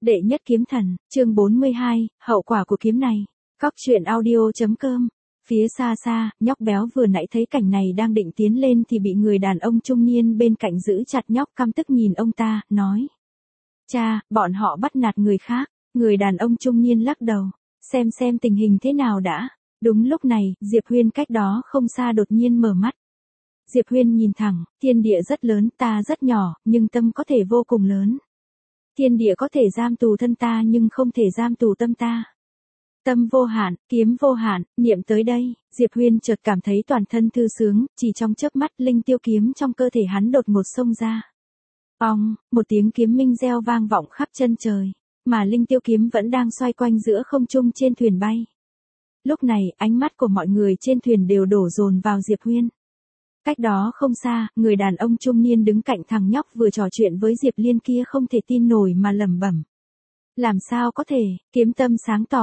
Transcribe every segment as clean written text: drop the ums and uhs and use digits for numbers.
Đệ nhất kiếm thần, chương 42, hậu quả của kiếm này. Cóc truyện audio.com. Phía xa xa, nhóc béo vừa nãy thấy cảnh này đang định tiến lên thì bị người đàn ông trung niên bên cạnh giữ chặt, nhóc căm tức nhìn ông ta, nói. Cha, bọn họ bắt nạt người khác. Người đàn ông trung niên lắc đầu. Xem tình hình thế nào đã. Đúng lúc này, Diệp Huyên cách đó không xa đột nhiên mở mắt. Diệp Huyên nhìn thẳng, thiên địa rất lớn, ta rất nhỏ, nhưng tâm có thể vô cùng lớn. Thiên địa có thể giam tù thân ta nhưng không thể giam tù tâm ta. Tâm vô hạn, kiếm vô hạn, niệm tới đây, Diệp Huyên chợt cảm thấy toàn thân thư sướng, chỉ trong chớp mắt linh tiêu kiếm trong cơ thể hắn đột ngột xông ra. Ong, một tiếng kiếm minh reo vang vọng khắp chân trời, mà linh tiêu kiếm vẫn đang xoay quanh giữa không trung trên thuyền bay. Lúc này, ánh mắt của mọi người trên thuyền đều đổ dồn vào Diệp Huyên. Cách đó không xa, người đàn ông trung niên đứng cạnh thằng nhóc vừa trò chuyện với Diệp Liên kia không thể tin nổi mà lẩm bẩm. Làm sao có thể, kiếm tâm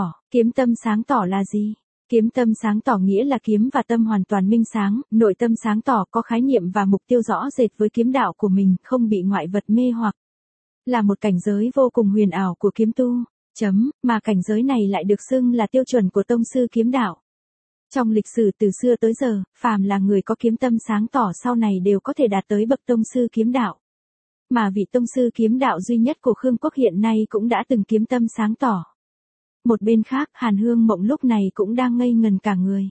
sáng tỏ là gì? Kiếm tâm sáng tỏ nghĩa là kiếm và tâm hoàn toàn minh sáng, nội tâm sáng tỏ có khái niệm và mục tiêu rõ rệt với kiếm đạo của mình, không bị ngoại vật mê hoặc. Là một cảnh giới vô cùng huyền ảo của kiếm tu, mà cảnh giới này lại được xưng là tiêu chuẩn của tông sư kiếm đạo. Trong lịch sử từ xưa tới giờ, phàm là người có kiếm tâm sáng tỏ sau này đều có thể đạt tới bậc tông sư kiếm đạo. Mà vị tông sư kiếm đạo duy nhất của Khương Quốc hiện nay cũng đã từng kiếm tâm sáng tỏ. Một bên khác, Hàn Hương Mộng lúc này cũng đang ngây ngần cả người.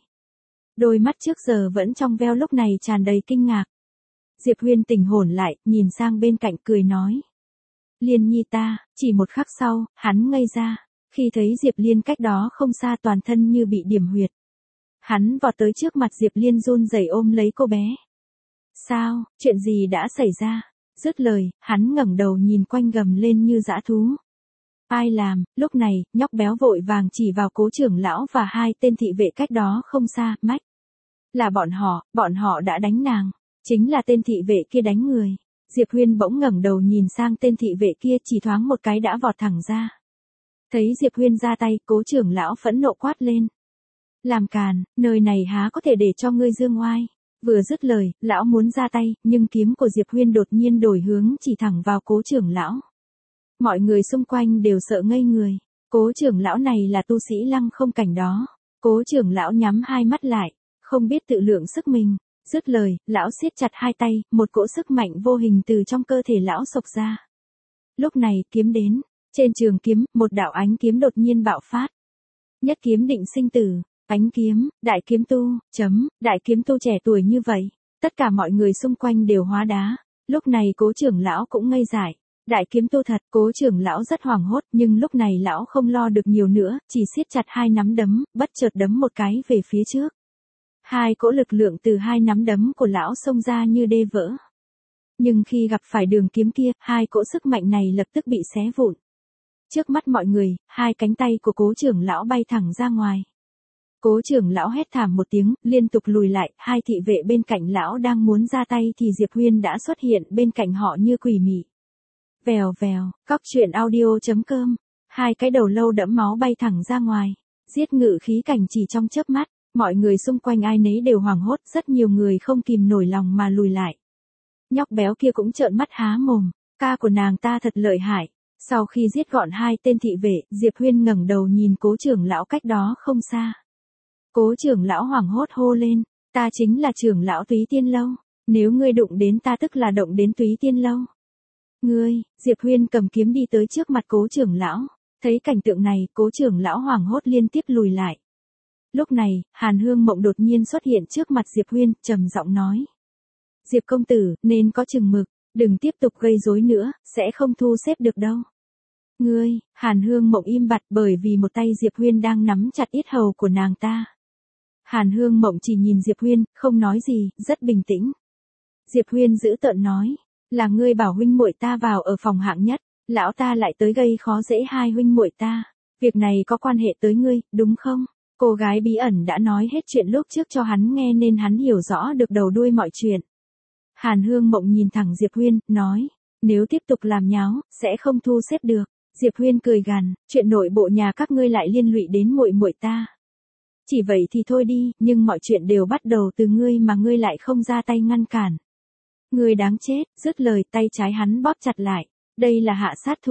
Đôi mắt trước giờ vẫn trong veo lúc này tràn đầy kinh ngạc. Diệp Huyên tỉnh hồn lại, nhìn sang bên cạnh cười nói. Liên nhi ta, chỉ một khắc sau, hắn ngây ra, khi thấy Diệp Liên cách đó không xa toàn thân như bị điểm huyệt. Hắn vọt tới trước mặt Diệp Liên run rẩy ôm lấy cô bé. Sao, chuyện gì đã xảy ra? Dứt lời, hắn ngẩng đầu nhìn quanh gầm lên như dã thú. Ai làm? Lúc này, nhóc béo vội vàng chỉ vào Cố trưởng lão và hai tên thị vệ cách đó không xa, mách. Là bọn họ đã đánh nàng. Chính là tên thị vệ kia đánh người. Diệp Huyên bỗng ngẩng đầu nhìn sang tên thị vệ kia chỉ thoáng một cái đã vọt thẳng ra. Thấy Diệp Huyên ra tay, Cố trưởng lão phẫn nộ quát lên. Làm càn, nơi này há có thể để cho ngươi dương oai. Vừa dứt lời, lão muốn ra tay, nhưng kiếm của Diệp Huyên đột nhiên đổi hướng chỉ thẳng vào Cố trưởng lão. Mọi người xung quanh đều sợ ngây người. Cố trưởng lão này là tu sĩ Lăng Không cảnh đó. Cố trưởng lão nhắm hai mắt lại, không biết tự lượng sức mình. Dứt lời, lão siết chặt hai tay, một cỗ sức mạnh vô hình từ trong cơ thể lão xộc ra. Lúc này, kiếm đến. Trên trường kiếm, một đạo ánh kiếm đột nhiên bạo phát. Nhất kiếm định sinh tử. Ánh kiếm, đại kiếm tu, đại kiếm tu trẻ tuổi như vậy. Tất cả mọi người xung quanh đều hóa đá. Lúc này Cố trưởng lão cũng ngây dại. Đại kiếm tu thật, Cố trưởng lão rất hoảng hốt, nhưng lúc này lão không lo được nhiều nữa, chỉ siết chặt hai nắm đấm, bất chợt đấm một cái về phía trước. Hai cỗ lực lượng từ hai nắm đấm của lão xông ra như đê vỡ. Nhưng khi gặp phải đường kiếm kia, hai cỗ sức mạnh này lập tức bị xé vụn. Trước mắt mọi người, hai cánh tay của Cố trưởng lão bay thẳng ra ngoài. Cố trưởng lão hét thảm một tiếng, liên tục lùi lại, hai thị vệ bên cạnh lão đang muốn ra tay thì Diệp Huyên đã xuất hiện bên cạnh họ như quỷ mị. Vèo vèo, cóc truyện audio.com, hai cái đầu lâu đẫm máu bay thẳng ra ngoài, giết ngự khí cảnh chỉ trong chớp mắt, mọi người xung quanh ai nấy đều hoảng hốt, rất nhiều người không kìm nổi lòng mà lùi lại. Nhóc béo kia cũng trợn mắt há mồm, ca của nàng ta thật lợi hại. Sau khi giết gọn hai tên thị vệ, Diệp Huyên ngẩng đầu nhìn Cố trưởng lão cách đó không xa. Cố trưởng lão hoảng hốt hô lên, ta chính là trưởng lão Túy Tiên Lâu, nếu ngươi đụng đến ta tức là động đến Túy Tiên Lâu. Ngươi, Diệp Huyên cầm kiếm đi tới trước mặt Cố trưởng lão, thấy cảnh tượng này, Cố trưởng lão hoảng hốt liên tiếp lùi lại. Lúc này, Hàn Hương Mộng đột nhiên xuất hiện trước mặt Diệp Huyên, trầm giọng nói. Diệp công tử, nên có chừng mực, đừng tiếp tục gây rối nữa, sẽ không thu xếp được đâu. Ngươi, Hàn Hương Mộng im bặt bởi vì một tay Diệp Huyên đang nắm chặt yết hầu của nàng ta. Hàn Hương Mộng chỉ nhìn Diệp Huyên, không nói gì, rất bình tĩnh. Diệp Huyên giữ tợn nói, là ngươi bảo huynh muội ta vào ở phòng hạng nhất, lão ta lại tới gây khó dễ hai huynh muội ta. Việc này có quan hệ tới ngươi, đúng không? Cô gái bí ẩn đã nói hết chuyện lúc trước cho hắn nghe nên hắn hiểu rõ được đầu đuôi mọi chuyện. Hàn Hương Mộng nhìn thẳng Diệp Huyên, nói, nếu tiếp tục làm nháo, sẽ không thu xếp được. Diệp Huyên cười gằn, chuyện nội bộ nhà các ngươi lại liên lụy đến muội muội ta. Chỉ vậy thì thôi đi, nhưng mọi chuyện đều bắt đầu từ ngươi mà ngươi lại không ra tay ngăn cản. Ngươi đáng chết, dứt lời tay trái hắn bóp chặt lại, đây là hạ sát thủ.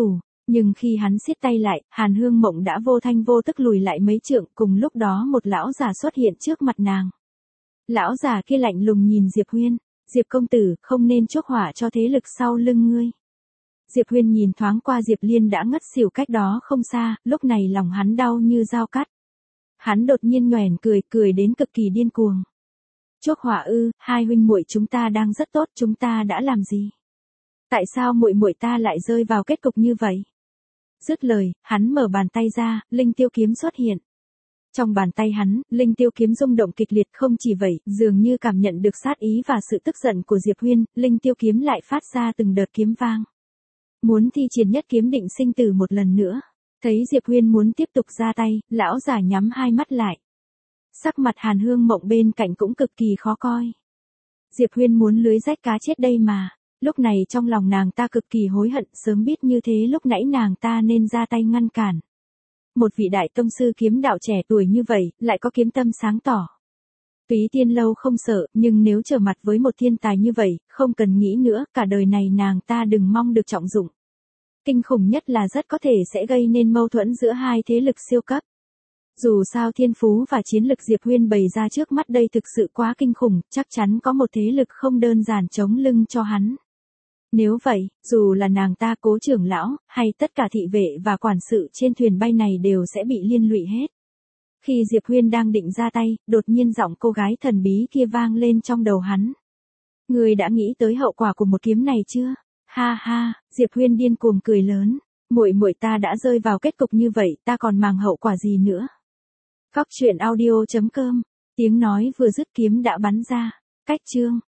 Nhưng khi hắn siết tay lại, Hàn Hương Mộng đã vô thanh vô tức lùi lại mấy trượng, cùng lúc đó một lão già xuất hiện trước mặt nàng. Lão già kia lạnh lùng nhìn Diệp Huyên, Diệp công tử, không nên chuốc họa cho thế lực sau lưng ngươi. Diệp Huyên nhìn thoáng qua Diệp Liên đã ngất xỉu cách đó không xa, lúc này lòng hắn đau như dao cắt. Hắn đột nhiên nhoẻn cười đến cực kỳ điên cuồng. Chuốc họa ư? Hai huynh muội chúng ta đang rất tốt, chúng ta đã làm gì? Tại sao muội muội ta lại rơi vào kết cục như vậy? Dứt lời, hắn mở bàn tay ra, linh tiêu kiếm xuất hiện. Trong bàn tay hắn, linh tiêu kiếm rung động kịch liệt, không chỉ vậy, dường như cảm nhận được sát ý và sự tức giận của Diệp Huyên, linh tiêu kiếm lại phát ra từng đợt kiếm vang. Muốn thi triển nhất kiếm định sinh tử một lần nữa. Thấy Diệp Huyên muốn tiếp tục ra tay, lão giả nhắm hai mắt lại. Sắc mặt Hàn Hương Mộng bên cạnh cũng cực kỳ khó coi. Diệp Huyên muốn lưới rách cá chết đây mà. Lúc này trong lòng nàng ta cực kỳ hối hận, sớm biết như thế lúc nãy nàng ta nên ra tay ngăn cản. Một vị đại tông sư kiếm đạo trẻ tuổi như vậy, lại có kiếm tâm sáng tỏ. Túy Tiên Lâu không sợ, nhưng nếu trở mặt với một thiên tài như vậy, không cần nghĩ nữa, cả đời này nàng ta đừng mong được trọng dụng. Kinh khủng nhất là rất có thể sẽ gây nên mâu thuẫn giữa hai thế lực siêu cấp. Dù sao thiên phú và chiến lực Diệp Huyên bày ra trước mắt đây thực sự quá kinh khủng, chắc chắn có một thế lực không đơn giản chống lưng cho hắn. Nếu vậy, dù là nàng ta Cố trưởng lão, hay tất cả thị vệ và quản sự trên thuyền bay này đều sẽ bị liên lụy hết. Khi Diệp Huyên đang định ra tay, đột nhiên giọng cô gái thần bí kia vang lên trong đầu hắn. Ngươi đã nghĩ tới hậu quả của một kiếm này chưa? Ha ha, Diệp Huyên điên cuồng cười lớn. Muội muội ta đã rơi vào kết cục như vậy, ta còn màng hậu quả gì nữa? Cóc truyện audio.com, tiếng nói vừa dứt kiếm đã bắn ra. Cách chương